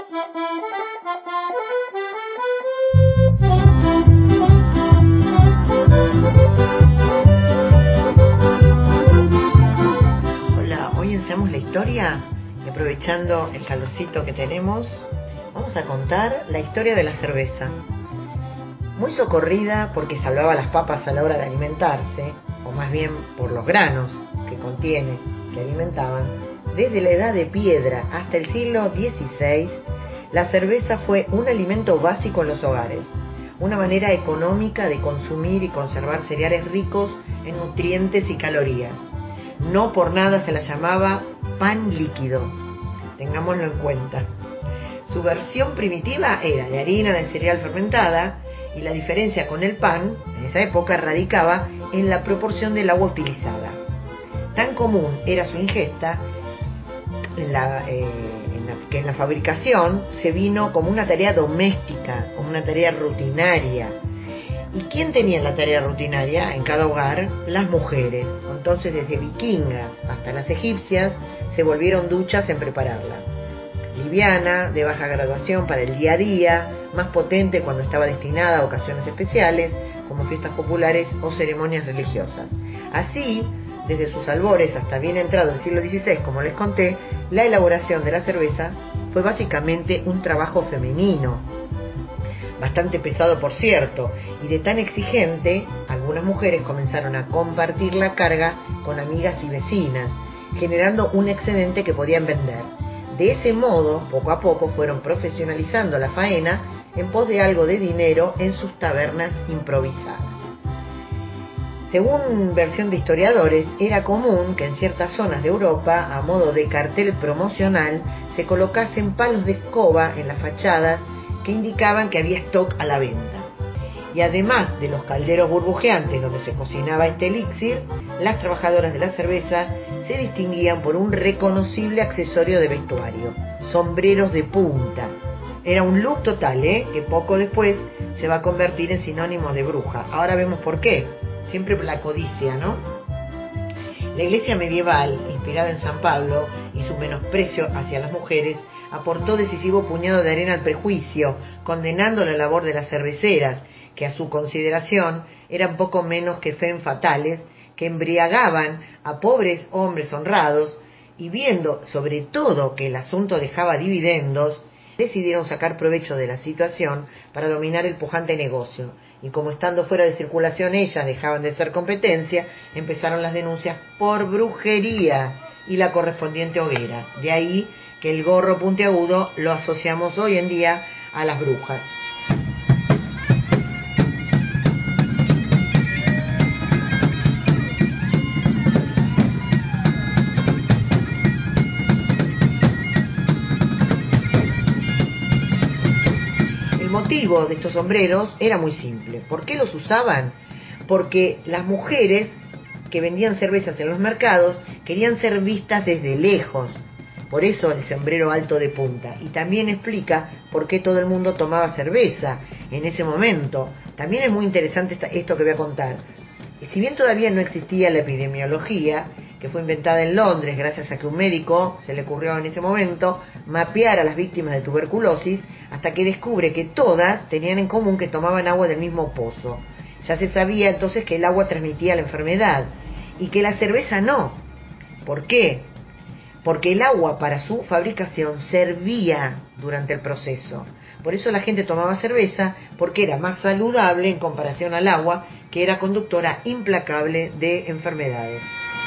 Hola, hoy iniciamos la historia y aprovechando el calorcito que tenemos, vamos a contar la historia de la cerveza. Muy socorrida porque salvaba las papas a la hora de alimentarse, o más bien por los granos que contiene, que alimentaban, desde la edad de piedra hasta el siglo XVI, la cerveza fue un alimento básico en los hogares, una manera económica de consumir y conservar cereales ricos en nutrientes y calorías. No por nada se la llamaba pan líquido, tengámoslo en cuenta. Su versión primitiva era de harina de cereal fermentada, y la diferencia con el pan, en esa época, radicaba en la proporción del agua utilizada. Tan común era su ingesta que en la fabricación se vino como una tarea doméstica, como una tarea rutinaria. ¿Y quién tenía la tarea rutinaria en cada hogar? Las mujeres. Entonces, desde vikingas hasta las egipcias, se volvieron duchas en prepararla. Liviana, de baja graduación para el día a día, más potente cuando estaba destinada a ocasiones especiales, como fiestas populares o ceremonias religiosas. Así, desde sus albores hasta bien entrado el siglo XVI, como les conté, la elaboración de la cerveza fue básicamente un trabajo femenino, bastante pesado por cierto, y de tan exigente, algunas mujeres comenzaron a compartir la carga con amigas y vecinas, generando un excedente que podían vender. De ese modo, poco a poco fueron profesionalizando la faena en pos de algo de dinero en sus tabernas improvisadas. Según versión de historiadores, era común que en ciertas zonas de Europa, a modo de cartel promocional, se colocasen palos de escoba en las fachadas que indicaban que había stock a la venta. Y además de los calderos burbujeantes donde se cocinaba este elixir, las trabajadoras de la cerveza se distinguían por un reconocible accesorio de vestuario: sombreros de punta. Era un look total, que poco después se va a convertir en sinónimo de bruja. Ahora vemos por qué. Siempre por la codicia, ¿no? La iglesia medieval, inspirada en San Pablo y su menosprecio hacia las mujeres, aportó decisivo puñado de arena al prejuicio, condenando la labor de las cerveceras, que a su consideración eran poco menos que femme fatales, que embriagaban a pobres hombres honrados, y viendo sobre todo que el asunto dejaba dividendos, decidieron sacar provecho de la situación para dominar el pujante negocio. Y como estando fuera de circulación ellas dejaban de ser competencia, empezaron las denuncias por brujería y la correspondiente hoguera. De ahí que el gorro puntiagudo lo asociamos hoy en día a las brujas. El motivo de estos sombreros era muy simple. ¿Por qué los usaban? Porque las mujeres que vendían cervezas en los mercados querían ser vistas desde lejos. Por eso el sombrero alto de punta. Y también explica por qué todo el mundo tomaba cerveza en ese momento. También es muy interesante esto que voy a contar. Si bien todavía no existía la epidemiología, que fue inventada en Londres gracias a que un médico se le ocurrió en ese momento mapear a las víctimas de tuberculosis, hasta que descubre que todas tenían en común que tomaban agua del mismo pozo. Ya se sabía entonces que el agua transmitía la enfermedad y que la cerveza no. ¿Por qué? Porque el agua para su fabricación servía durante el proceso. Por eso la gente tomaba cerveza, porque era más saludable en comparación al agua, que era conductora implacable de enfermedades.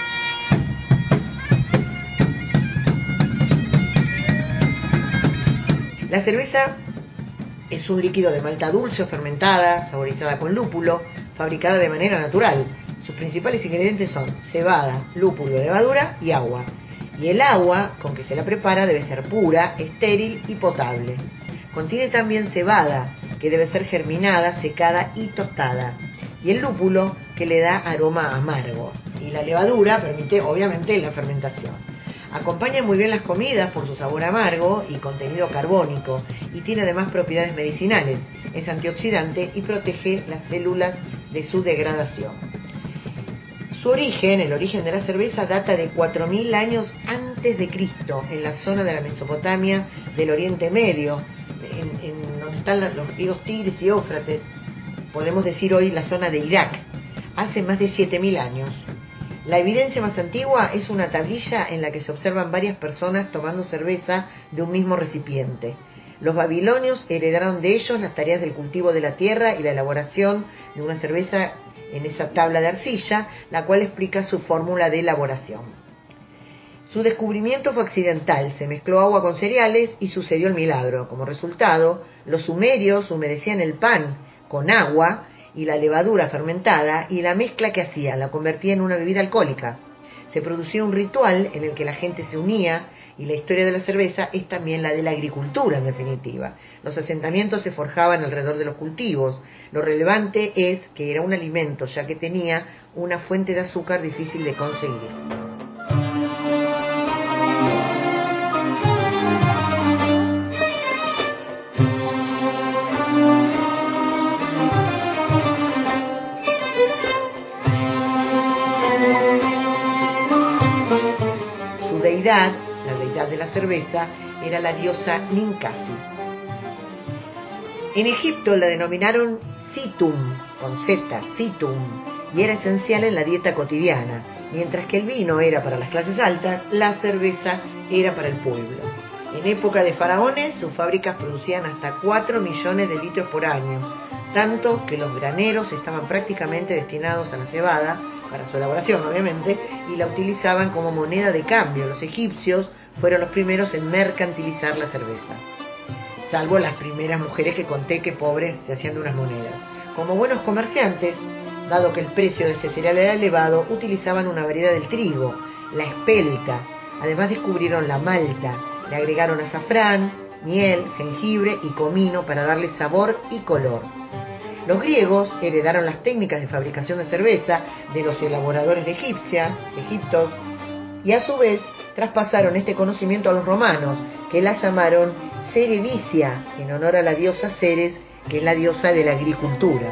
La cerveza es un líquido de malta dulce o fermentada, saborizada con lúpulo, fabricada de manera natural. Sus principales ingredientes son cebada, lúpulo, levadura y agua. Y el agua con que se la prepara debe ser pura, estéril y potable. Contiene también cebada, que debe ser germinada, secada y tostada. Y el lúpulo, que le da aroma amargo. Y la levadura permite, obviamente, la fermentación. Acompaña muy bien las comidas por su sabor amargo y contenido carbónico, y tiene además propiedades medicinales. Es antioxidante y protege las células de su degradación. Su origen, el origen de la cerveza, data de 4.000 años antes de Cristo, en la zona de la Mesopotamia del Oriente Medio, en donde están los ríos Tigris y Éufrates, podemos decir hoy la zona de Irak, hace más de 7000 años. La evidencia más antigua es una tablilla en la que se observan varias personas tomando cerveza de un mismo recipiente. Los babilonios heredaron de ellos las tareas del cultivo de la tierra y la elaboración de una cerveza en esa tabla de arcilla, la cual explica su fórmula de elaboración. Su descubrimiento fue accidental, se mezcló agua con cereales y sucedió el milagro. Como resultado, los sumerios humedecían el pan con agua y la levadura fermentada, y la mezcla que hacía la convertía en una bebida alcohólica. Se producía un ritual en el que la gente se unía, y la historia de la cerveza es también la de la agricultura, en definitiva. Los asentamientos se forjaban alrededor de los cultivos. Lo relevante es que era un alimento, ya que tenía una fuente de azúcar difícil de conseguir. Su deidad, la deidad de la cerveza, era la diosa Ninkasi. En Egipto la denominaron Situm, con Z, Situm, y era esencial en la dieta cotidiana. Mientras que el vino era para las clases altas, la cerveza era para el pueblo. En época de faraones, sus fábricas producían hasta 4 millones de litros por año, tanto que los graneros estaban prácticamente destinados a la cebada, para su elaboración obviamente, y la utilizaban como moneda de cambio. Los egipcios fueron los primeros en mercantilizar la cerveza, salvo las primeras mujeres que conté que pobres se hacían de unas monedas. Como buenos comerciantes, dado que el precio de ese cereal era elevado, utilizaban una variedad del trigo, la espelta. Además descubrieron la malta, le agregaron azafrán, miel, jengibre y comino para darle sabor y color. Los griegos heredaron las técnicas de fabricación de cerveza de los elaboradores de Egipto, y a su vez traspasaron este conocimiento a los romanos, que la llamaron Cerevisia, en honor a la diosa Ceres, que es la diosa de la agricultura.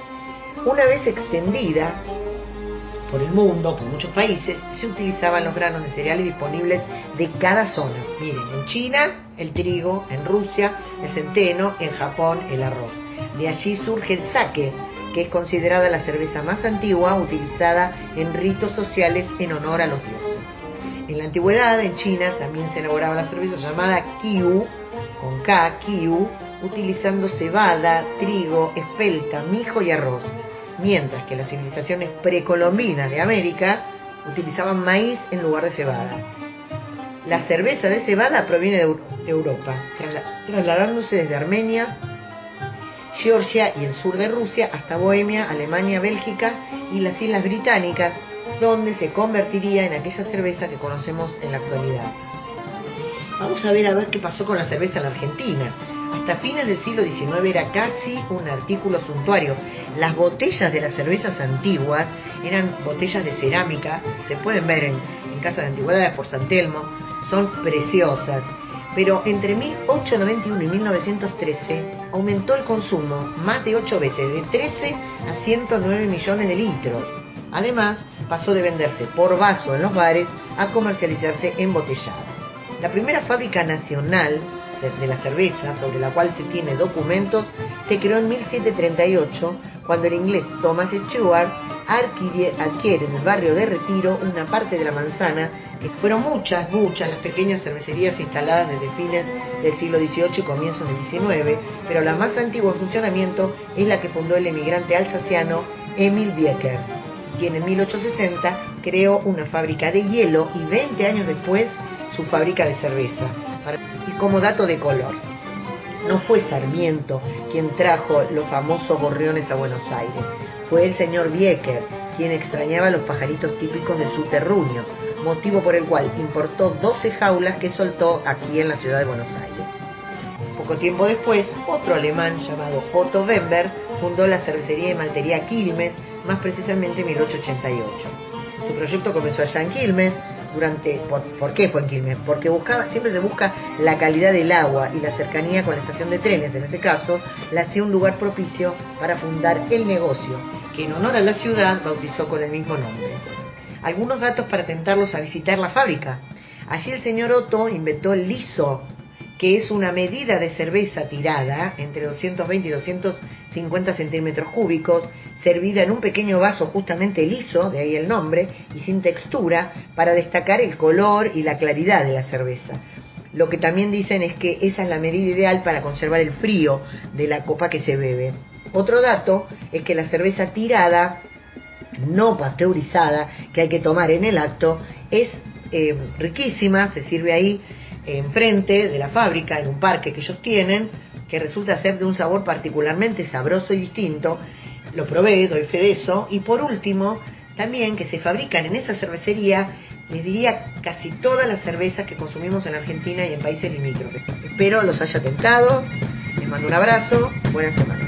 Una vez extendida por el mundo, por muchos países, se utilizaban los granos de cereales disponibles de cada zona. Miren, en China el trigo, en Rusia el centeno, en Japón el arroz. De allí surge el sake, que es considerada la cerveza más antigua utilizada en ritos sociales en honor a los dioses. En la antigüedad, en China, también se elaboraba la cerveza llamada qiu, con K, qiu, utilizando cebada, trigo, espelta, mijo y arroz, mientras que las civilizaciones precolombinas de América utilizaban maíz en lugar de cebada. La cerveza de cebada proviene de Europa, trasladándose desde Armenia, Georgia y el sur de Rusia hasta Bohemia, Alemania, Bélgica y las Islas Británicas, donde se convertiría en aquella cerveza que conocemos en la actualidad. Vamos a ver qué pasó con la cerveza en la Argentina. Hasta fines del siglo XIX era casi un artículo suntuario. Las botellas de las cervezas antiguas eran botellas de cerámica, se pueden ver en casas de antigüedades por San Telmo, son preciosas. Pero entre 1891 y 1913 aumentó el consumo más de 8 veces, de 13 a 109 millones de litros. Además, pasó de venderse por vaso en los bares a comercializarse embotellada. La primera fábrica nacional de la cerveza, sobre la cual se tiene documentos, se creó en 1738, cuando el inglés Thomas Stewart adquiere en el barrio de Retiro una parte de la manzana, que fueron muchas las pequeñas cervecerías instaladas desde fines del siglo XVIII y comienzos del XIX, pero la más antigua en funcionamiento es la que fundó el emigrante alsaciano Emil Biecker, quien en 1860 creó una fábrica de hielo y 20 años después su fábrica de cerveza. Y como dato de color, no fue Sarmiento quien trajo los famosos gorriones a Buenos Aires, fue el señor Biecker, quien extrañaba los pajaritos típicos de su terruño, motivo por el cual importó 12 jaulas que soltó aquí en la ciudad de Buenos Aires. Poco tiempo después, otro alemán llamado Otto Wember fundó la cervecería y maltería Quilmes, más precisamente en 1888. Su proyecto comenzó allá en Quilmes. ¿Por qué fue en Quilmes? Porque siempre se busca la calidad del agua, y la cercanía con la estación de trenes, en ese caso, la hacía un lugar propicio para fundar el negocio, que en honor a la ciudad bautizó con el mismo nombre. Algunos datos para tentarlos a visitar la fábrica. Allí el señor Otto inventó el liso, que es una medida de cerveza tirada entre 220 y 250 centímetros cúbicos, servida en un pequeño vaso justamente liso, de ahí el nombre, y sin textura, para destacar el color y la claridad de la cerveza. Lo que también dicen es que esa es la medida ideal para conservar el frío de la copa que se bebe. Otro dato es que la cerveza tirada, no pasteurizada, que hay que tomar en el acto, es riquísima, se sirve ahí enfrente de la fábrica, en un parque que ellos tienen, que resulta ser de un sabor particularmente sabroso y distinto. Lo probé, doy fe de eso. Y por último, también que se fabrican en esa cervecería, les diría, casi todas las cervezas que consumimos en Argentina y en países limítrofes. Espero los haya tentado, les mando un abrazo, buena semana.